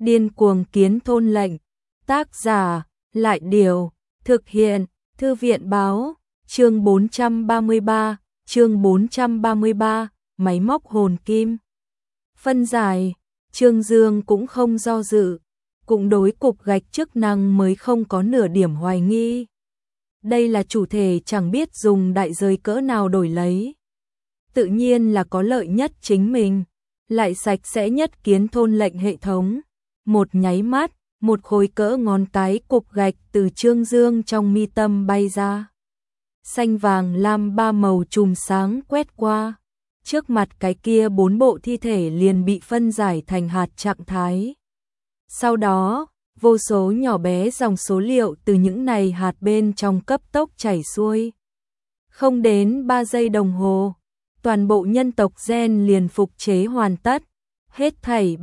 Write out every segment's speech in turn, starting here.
Điên cuồng kiến thôn lệnh. Tác giả, Lại Điều. Thực hiện, Thư viện Báo. Chương 433, máy móc hồn kim. Phân giải, Trương Dương cũng không do dự, cũng đối cục gạch chức năng mới không có nửa điểm hoài nghi. Đây là chủ thể chẳng biết dùng đại giới cỡ nào đổi lấy. Tự nhiên là có lợi nhất chính mình, lại sạch sẽ nhất kiến thôn lệnh hệ thống. Một nháy mắt, một khối cỡ ngón cái cục gạch từ Trương Dương trong mi tâm bay ra. Xanh vàng lam ba màu chùm sáng quét qua. Trước mặt cái kia 4 bộ thi thể liền bị phân giải thành hạt trạng thái. Sau đó, vô số nhỏ bé dòng số liệu từ những này hạt bên trong cấp tốc chảy xuôi. Không đến 3 giây đồng hồ, toàn bộ nhân tộc gen liền phục chế hoàn tất, hết thảy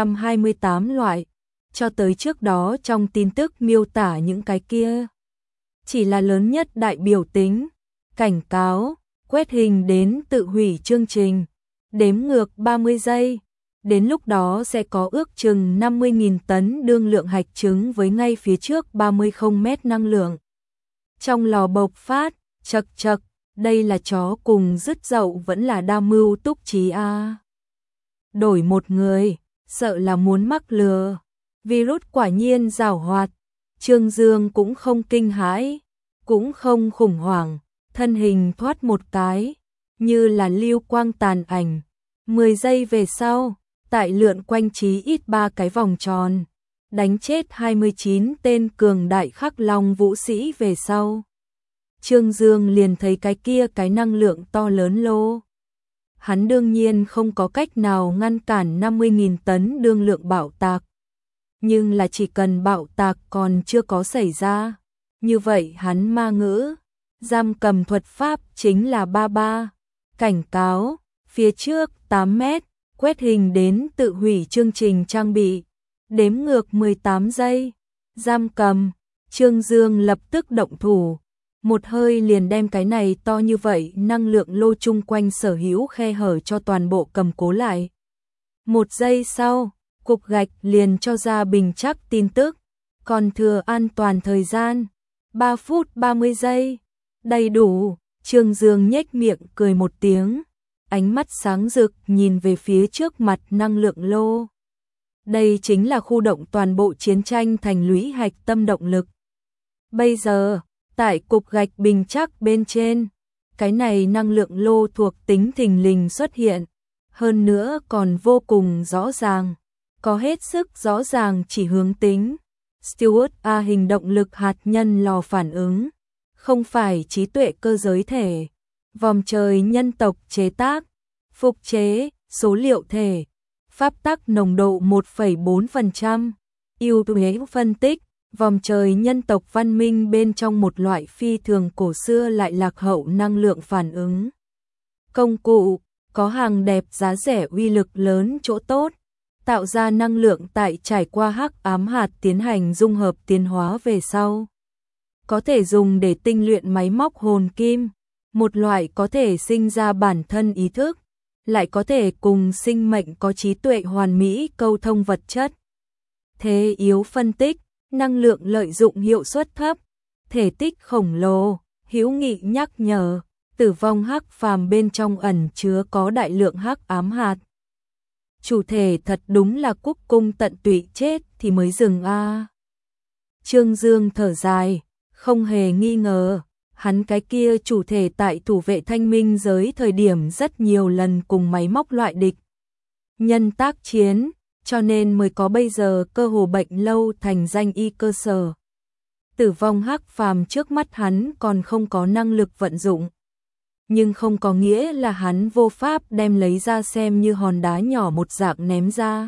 328 loại, cho tới trước đó trong tin tức miêu tả những cái kia. Chỉ là lớn nhất đại biểu tính, cảnh cáo, quét hình đến tự hủy chương trình, đếm ngược 30 giây. Đến lúc đó sẽ có ước chừng 50.000 tấn đương lượng hạch trứng với ngay phía trước 30 mét năng lượng. Trong lò bộc phát, chật chật, đây là chó cùng dứt dậu vẫn là đa mưu túc trí a. Đổi một người, sợ là muốn mắc lừa. Virus quả nhiên giảo hoạt. Trương Dương cũng không kinh hãi, cũng không khủng hoảng, thân hình thoát một cái, như là lưu quang tàn ảnh. 10 giây về sau, tại lượn quanh chí ít 3 cái vòng tròn, đánh chết 29 tên cường đại khắc long vũ sĩ về sau. Trương Dương liền thấy cái kia cái năng lượng to lớn lô. Hắn đương nhiên không có cách nào ngăn cản 50.000 tấn đương lượng bạo tạc. Nhưng là chỉ cần bạo tạc còn chưa có xảy ra, như vậy hắn ma ngữ, giam cầm thuật pháp chính là 33. Cảnh cáo, phía trước 8 mét, quét hình đến tự hủy chương trình trang bị, đếm ngược 18 giây, giam cầm. Trương Dương lập tức động thủ, một hơi liền đem cái này to như vậy năng lượng lô chung quanh sở hữu khe hở cho toàn bộ cầm cố lại. 1 giây sau, cục gạch liền cho ra bình chắc tin tức, còn thừa an toàn thời gian 3 phút 30 giây, đầy đủ. Trương Dương nhếch miệng cười một tiếng, ánh mắt sáng rực nhìn về phía trước mặt năng lượng lô. Đây chính là khu động toàn bộ chiến tranh thành lũy hạch tâm động lực. Bây giờ, tại cục gạch bình chắc bên trên, cái này năng lượng lô thuộc tính thình lình xuất hiện, hơn nữa còn vô cùng rõ ràng, có hết sức rõ ràng chỉ hướng tính. Stewart A hình động lực hạt nhân lò phản ứng, không phải trí tuệ cơ giới thể, vòm trời nhân tộc chế tác, phục chế, số liệu thể, pháp tắc nồng độ 1,4%, ưu thế phân tích, vòm trời nhân tộc văn minh bên trong một loại phi thường cổ xưa lại lạc hậu năng lượng phản ứng. Công cụ, có hàng đẹp giá rẻ uy lực lớn chỗ tốt, tạo ra năng lượng tại trải qua hắc ám hạt tiến hành dung hợp tiến hóa về sau. Có thể dùng để tinh luyện máy móc hồn kim, một loại có thể sinh ra bản thân ý thức, lại có thể cùng sinh mệnh có trí tuệ hoàn mỹ câu thông vật chất. Thế yếu phân tích, năng lượng lợi dụng hiệu suất thấp, thể tích khổng lồ, hữu nghị nhắc nhở, tử vong hắc phàm bên trong ẩn chứa có đại lượng hắc ám hạt. Chủ thể thật đúng là cúc cung tận tụy chết thì mới dừng a. Trương Dương thở dài, không hề nghi ngờ, hắn cái kia chủ thể tại thủ vệ thanh minh giới thời điểm rất nhiều lần cùng máy móc loại địch nhân tác chiến, cho nên mới có bây giờ cơ hồ bệnh lâu thành danh y cơ sở. Tử vong hắc phàm trước mắt hắn còn không có năng lực vận dụng, nhưng không có nghĩa là hắn vô pháp đem lấy ra xem như hòn đá nhỏ một dạng ném ra.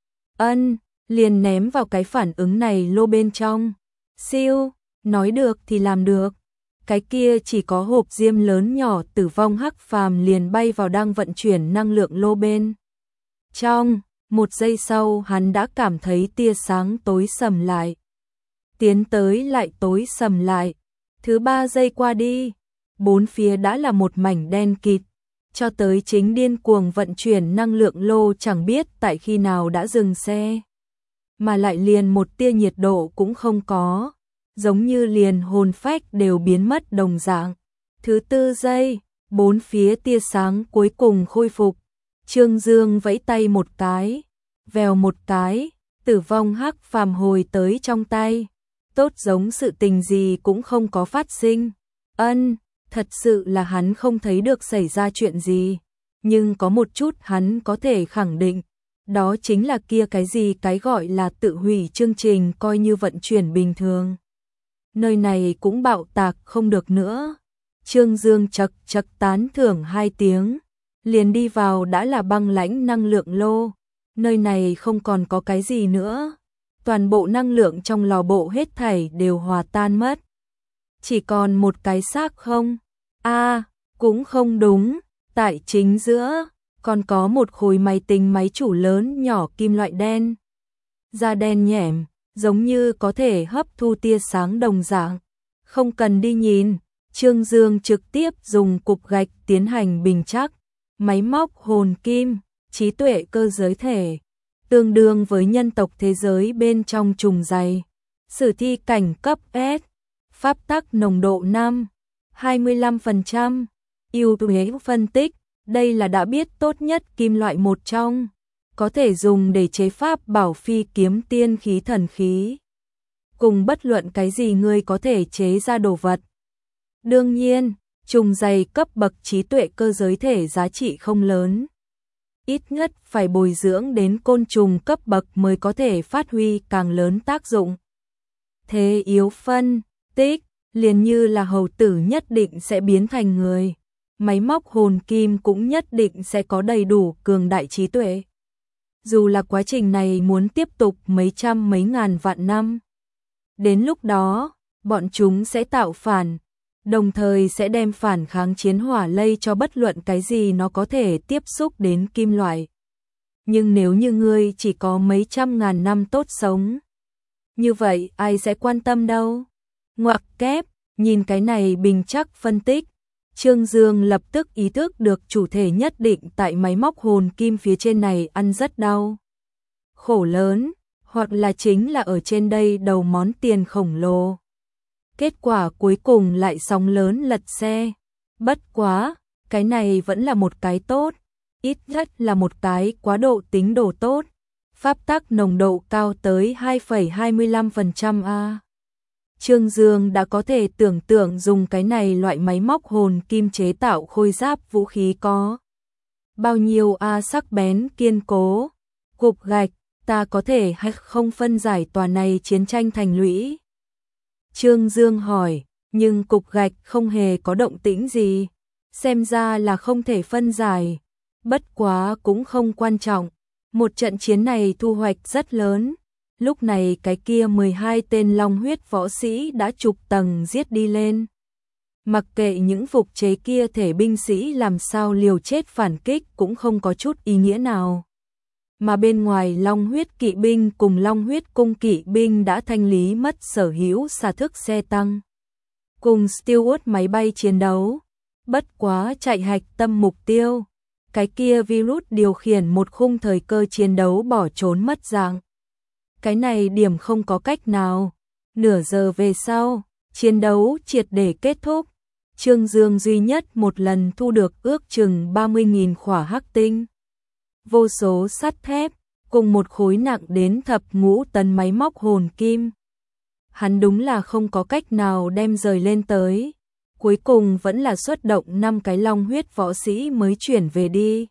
Liền ném vào cái phản ứng này lô bên trong. Siêu, nói được thì làm được. Cái kia chỉ có hộp diêm lớn nhỏ tử vong hắc phàm liền bay vào đang vận chuyển năng lượng lô bên trong. 1 giây sau hắn đã cảm thấy tia sáng tối sầm lại. Tiến tới lại tối sầm lại. Thứ 3 giây qua đi, bốn phía đã là một mảnh đen kịt, cho tới chính điên cuồng vận chuyển năng lượng lô chẳng biết tại khi nào đã dừng xe. mà lại liền một tia nhiệt độ cũng không có, giống như liền hồn phách đều biến mất đồng dạng. Thứ 4 giây, bốn phía tia sáng cuối cùng khôi phục. Trương Dương vẫy tay một cái, vèo một cái, tử vong hắc phàm hồi tới trong tay. Tốt giống sự tình gì cũng không có phát sinh. Thật sự là hắn không thấy được xảy ra chuyện gì. Nhưng có một chút hắn có thể khẳng định, đó chính là kia cái gì cái gọi là tự hủy chương trình coi như vận chuyển bình thường. Nơi này cũng bạo tạc không được nữa. Trương Dương chật chật tán thưởng 2 tiếng, liền đi vào đã là băng lãnh năng lượng lô. Nơi này không còn có cái gì nữa. Toàn bộ năng lượng trong lò bộ hết thảy đều hòa tan mất. Chỉ còn một cái xác không? Cũng không đúng, tại chính giữa, còn có một khối máy tính máy chủ lớn nhỏ kim loại đen. Da đen nhẻm, giống như có thể hấp thu tia sáng đồng dạng. Không cần đi nhìn, Trương Dương trực tiếp dùng cục gạch tiến hành bình trắc. Máy móc hồn kim, trí tuệ cơ giới thể, tương đương với nhân tộc thế giới bên trong trùng dày. Sử thi cảnh cấp S, pháp tắc nồng độ 5, 25%, ưu thế phân tích, đây là đã biết tốt nhất kim loại một trong, có thể dùng để chế pháp bảo phi kiếm tiên khí thần khí. Cùng bất luận cái gì ngươi có thể chế ra đồ vật. Đương nhiên, trùng dày cấp bậc trí tuệ cơ giới thể giá trị không lớn. Ít nhất phải bồi dưỡng đến côn trùng cấp bậc mới có thể phát huy càng lớn tác dụng. Thế yếu phân tích, liền như là hầu tử nhất định sẽ biến thành người. Máy móc hồn kim cũng nhất định sẽ có đầy đủ cường đại trí tuệ. Dù là quá trình này muốn tiếp tục mấy trăm mấy ngàn vạn năm. Đến lúc đó, bọn chúng sẽ tạo phản, đồng thời sẽ đem phản kháng chiến hỏa lây cho bất luận cái gì nó có thể tiếp xúc đến kim loại. Nhưng nếu như ngươi chỉ có mấy trăm ngàn năm tốt sống, như vậy ai sẽ quan tâm đâu? Ngoặc kép, nhìn cái này bình chắc phân tích, Trương Dương lập tức ý thức được chủ thể nhất định tại máy móc hồn kim phía trên này ăn rất đau. Khổ lớn, hoặc là chính là ở trên đây đầu món tiền khổng lồ. Kết quả cuối cùng lại sóng lớn lật xe. Bất quá, cái này vẫn là một cái tốt, ít nhất là một cái quá độ tính đồ tốt. Pháp tắc nồng độ cao tới 2,25% a. Trương Dương đã có thể tưởng tượng dùng cái này loại máy móc hồn kim chế tạo khôi giáp vũ khí có bao nhiêu sắc bén kiên cố. Cục gạch, ta có thể hay không phân giải tòa này chiến tranh thành lũy? Trương Dương hỏi, nhưng cục gạch không hề có động tĩnh gì, xem ra là không thể phân giải. Bất quá cũng không quan trọng, một trận chiến này thu hoạch rất lớn. Lúc này cái kia 12 tên long huyết võ sĩ đã chục tầng giết đi lên. Mặc kệ những phục chế kia thể binh sĩ làm sao liều chết phản kích cũng không có chút ý nghĩa nào. Mà bên ngoài long huyết kỵ binh cùng long huyết cung kỵ binh đã thanh lý mất sở hữu xà thức xe tăng. Cùng Stewart máy bay chiến đấu. Bất quá chạy hạch tâm mục tiêu. Cái kia virus điều khiển một khung thời cơ chiến đấu bỏ trốn mất dạng. Cái này điểm không có cách nào. Nửa giờ về sau, chiến đấu triệt để kết thúc. Trương Dương duy nhất một lần thu được ước chừng 30.000 khỏa hắc tinh. Vô số sắt thép, cùng một khối nặng đến thập ngũ tấn máy móc hồn kim. Hắn đúng là không có cách nào đem rời lên tới. Cuối cùng vẫn là xuất động 5 cái long huyết võ sĩ mới chuyển về đi.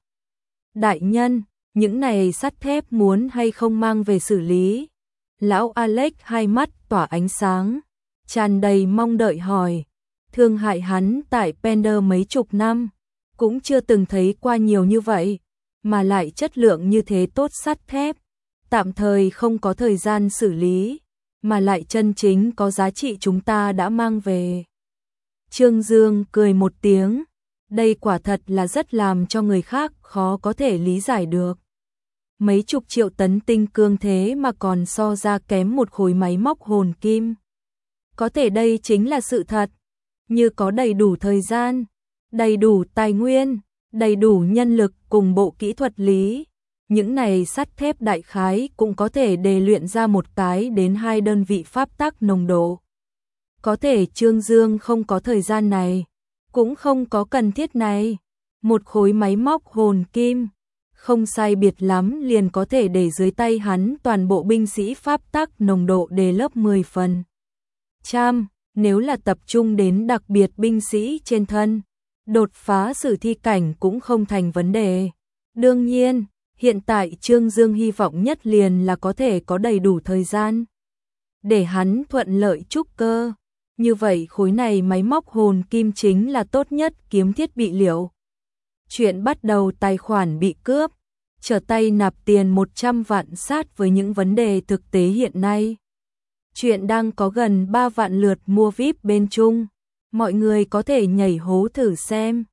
Đại nhân, những này sắt thép muốn hay không mang về xử lý? Lão Alex hai mắt tỏa ánh sáng, tràn đầy mong đợi hỏi. Thương hại hắn tại Pender mấy chục năm, cũng chưa từng thấy qua nhiều như vậy, mà lại chất lượng như thế tốt sắt thép, tạm thời không có thời gian xử lý, mà lại chân chính có giá trị chúng ta đã mang về. Trương Dương cười một tiếng, đây quả thật là rất làm cho người khác khó có thể lý giải được. Mấy chục triệu tấn tinh cương thế mà còn so ra kém một khối máy móc hồn kim. Có thể đây chính là sự thật, như có đầy đủ thời gian, đầy đủ tài nguyên, đầy đủ nhân lực cùng bộ kỹ thuật lý, những này sắt thép đại khái cũng có thể đề luyện ra một cái đến 2 đơn vị pháp tắc nồng độ. Có thể Trương Dương không có thời gian này, cũng không có cần thiết này. Một khối máy móc hồn kim, không sai biệt lắm liền có thể để dưới tay hắn toàn bộ binh sĩ pháp tắc nồng độ đề lớp 10 phần. Nếu là tập trung đến đặc biệt binh sĩ trên thân, đột phá sử thi cảnh cũng không thành vấn đề. Đương nhiên, hiện tại Trương Dương hy vọng nhất liền là có thể có đầy đủ thời gian để hắn thuận lợi trúc cơ. Như vậy khối này máy móc hồn kim chính là tốt nhất kiếm thiết bị liệu. Chuyện bắt đầu tài khoản bị cướp, trở tay nạp tiền 100 vạn sát với những vấn đề thực tế hiện nay. Chuyện đang có gần 3 vạn lượt mua VIP bên Trung, mọi người có thể nhảy hố thử xem.